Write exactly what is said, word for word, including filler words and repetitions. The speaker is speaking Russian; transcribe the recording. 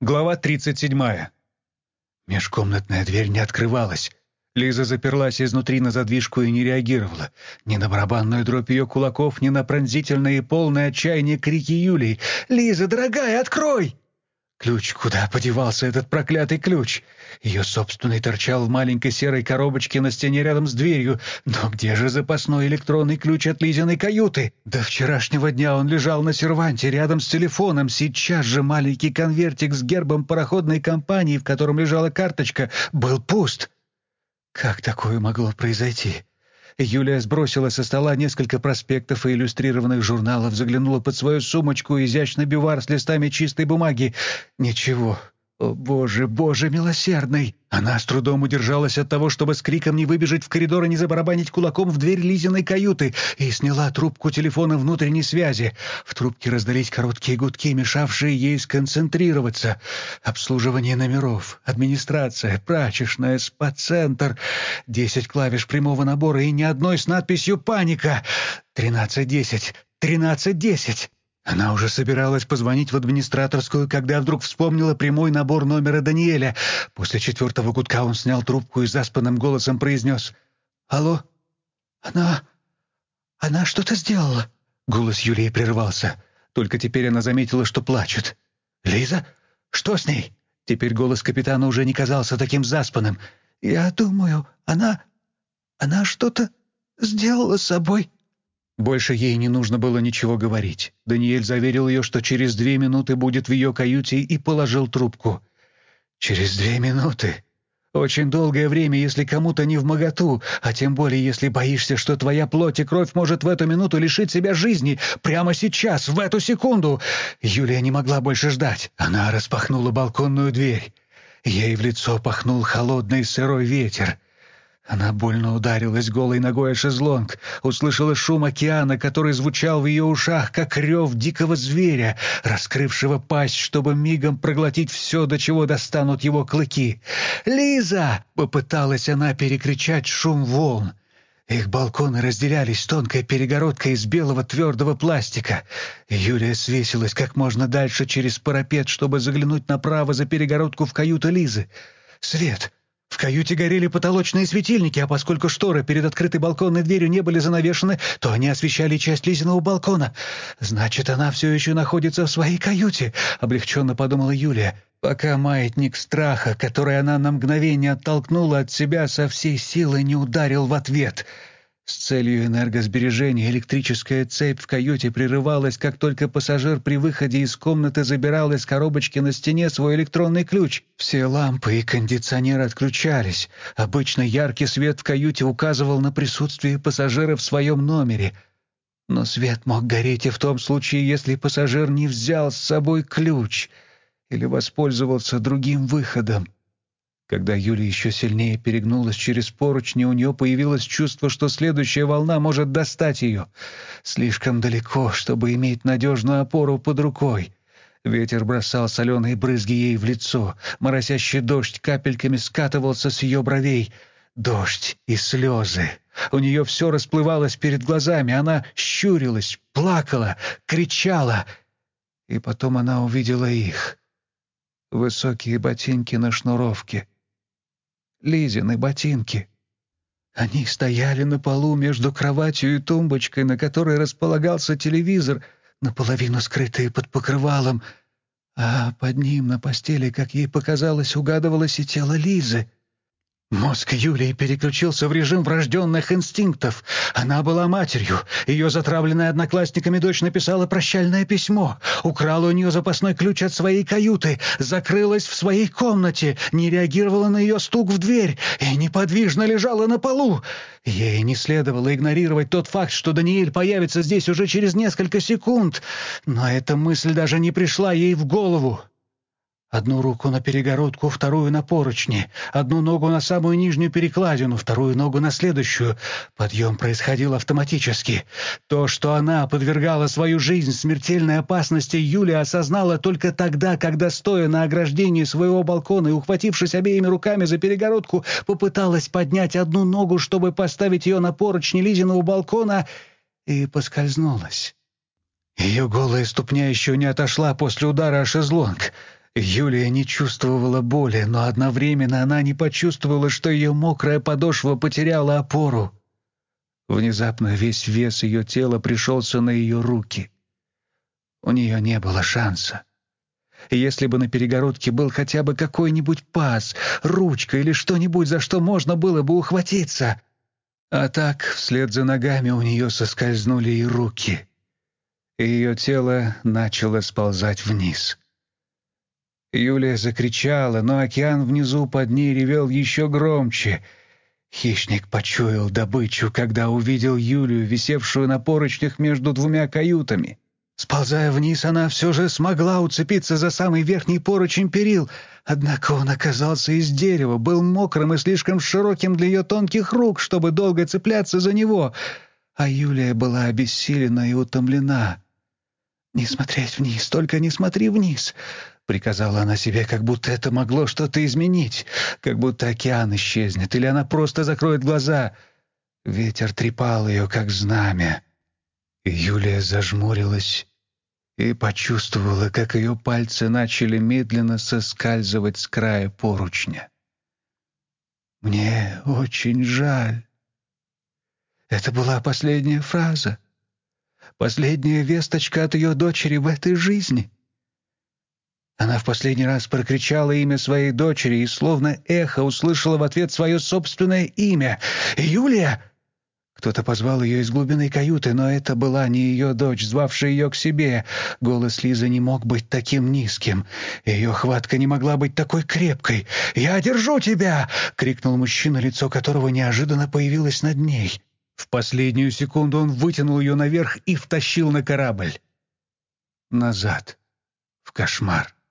Глава тридцать седьмая. Межкомнатная дверь не открывалась. Лиза заперлась изнутри на задвижку и не реагировала. Ни на барабанную дробь ее кулаков, ни на пронзительные и полные отчаяния крики Юлии. «Лиза, дорогая, открой!» Ключ, куда подевался этот проклятый ключ? Ее собственный торчал в маленькой серой коробочке на стене рядом с дверью. Но где же запасной электронный ключ от Лизиной каюты? До вчерашнего дня он лежал на серванте рядом с телефоном. Сейчас же маленький конвертик с гербом пароходной компании, в котором лежала карточка, был пуст. Как такое могло произойти? Юлия сбросила со стола несколько проспектов и иллюстрированных журналов, заглянула под свою сумочку, изящный бювар с листами чистой бумаги. Ничего. О, Боже, Боже милосердный! Она с трудом удержалась от того, чтобы с криком не выбежать в коридор и не забарабанить кулаком в дверь Лизиной каюты, и сняла трубку телефона внутренней связи. В трубке раздались короткие гудки, мешавшие ей сконцентрироваться. Обслуживание номеров, администрация, прачечная, спа-центр. Десять клавиш прямого набора и ни одной с надписью «Паника». Тринадцать десять. Тринадцать десять. Она уже собиралась позвонить в администраторскую, когда вдруг вспомнила прямой набор номера Даниэля. После четвертого гудка он снял трубку и заспанным голосом произнес: «Алло? Она... она что-то сделала?» Голос Юлии прервался. Только теперь она заметила, что плачет. «Лиза? Что с ней?» Теперь голос капитана уже не казался таким заспанным. «Я думаю, она... она что-то сделала с собой». Больше ей не нужно было ничего говорить. Даниэль заверил ее, что через две минуты будет в ее каюте, и положил трубку. Через две минуты? Очень долгое время, если кому-то не вмоготу, а тем более, если боишься, что твоя плоть и кровь может в эту минуту лишить себя жизни, прямо сейчас, в эту секунду. Юлия не могла больше ждать. Она распахнула балконную дверь. Ей в лицо пахнул холодный сырой ветер. Она больно ударилась голой ногой о шезлонг, услышала шум океана, который звучал в ее ушах, как рев дикого зверя, раскрывшего пасть, чтобы мигом проглотить все, до чего достанут его клыки. «Лиза!» — попыталась она перекричать шум волн. Их балконы разделялись тонкой перегородкой из белого твердого пластика. Юлия свесилась как можно дальше через парапет, чтобы заглянуть направо за перегородку в каюту Лизы. Свет! В каюте горели потолочные светильники, а поскольку шторы перед открытой балконной дверью не были занавешены, то они освещали часть Лизиного балкона. «Значит, она все еще находится в своей каюте», — облегченно подумала Юлия, пока маятник страха, который она на мгновение оттолкнула от себя, со всей силы не ударил в ответ. С целью энергосбережения электрическая цепь в каюте прерывалась, как только пассажир при выходе из комнаты забирал из коробочки на стене свой электронный ключ. Все лампы и кондиционер отключались. Обычно яркий свет в каюте указывал на присутствие пассажира в своем номере. Но свет мог гореть и в том случае, если пассажир не взял с собой ключ или воспользовался другим выходом. Когда Юля еще сильнее перегнулась через поручни, у нее появилось чувство, что следующая волна может достать ее. Слишком далеко, чтобы иметь надежную опору под рукой. Ветер бросал соленые брызги ей в лицо. Моросящий дождь капельками скатывался с ее бровей. Дождь и слезы. У нее все расплывалось перед глазами. Она щурилась, плакала, кричала. И потом она увидела их. Высокие ботинки на шнуровке. Лизины ботинки. Они стояли на полу между кроватью и тумбочкой, на которой располагался телевизор, наполовину скрытые под покрывалом, а под ним на постели, как ей показалось, угадывалось и тело Лизы. Мозг Юлии переключился в режим врожденных инстинктов. Она была матерью. Ее затравленная одноклассниками дочь написала прощальное письмо, украла у нее запасной ключ от своей каюты, закрылась в своей комнате, не реагировала на ее стук в дверь и неподвижно лежала на полу. Ей не следовало игнорировать тот факт, что Даниэль появится здесь уже через несколько секунд, но эта мысль даже не пришла ей в голову. Одну руку на перегородку, вторую на поручни, одну ногу на самую нижнюю перекладину, вторую ногу на следующую. Подъем происходил автоматически. То, что она подвергала свою жизнь смертельной опасности, Юлия осознала только тогда, когда, стоя на ограждении своего балкона и ухватившись обеими руками за перегородку, попыталась поднять одну ногу, чтобы поставить ее на поручни Лизиного балкона, и поскользнулась. Ее голая ступня еще не отошла после удара о шезлонг. Юлия не чувствовала боли, но одновременно она не почувствовала, что ее мокрая подошва потеряла опору. Внезапно весь вес ее тела пришелся на ее руки. У нее не было шанса. Если бы на перегородке был хотя бы какой-нибудь паз, ручка или что-нибудь, за что можно было бы ухватиться. А так, вслед за ногами у нее соскользнули и руки. И ее тело начало сползать вниз. Юлия закричала, но океан внизу под ней ревел еще громче. Хищник почуял добычу, когда увидел Юлию, висевшую на поручнях между двумя каютами. Сползая вниз, она все же смогла уцепиться за самый верхний поручень перил, однако он оказался из дерева, был мокрым и слишком широким для ее тонких рук, чтобы долго цепляться за него, а Юлия была обессилена и утомлена. «Не смотреть вниз, только не смотри вниз», — приказала она себе, как будто это могло что-то изменить, как будто океан исчезнет, или она просто закроет глаза. Ветер трепал ее, как знамя. И Юлия зажмурилась и почувствовала, как ее пальцы начали медленно соскальзывать с края поручня. «Мне очень жаль». Это была последняя фраза, последняя весточка от ее дочери в этой жизни. Она в последний раз прокричала имя своей дочери и словно эхо услышала в ответ свое собственное имя. «Юлия!» Кто-то позвал ее из глубины каюты, но это была не ее дочь, звавшая ее к себе. Голос Лизы не мог быть таким низким. Ее хватка не могла быть такой крепкой. «Я держу тебя!» — крикнул мужчина, лицо которого неожиданно появилось над ней. В последнюю секунду он вытянул ее наверх и втащил на корабль. Назад. В кошмар.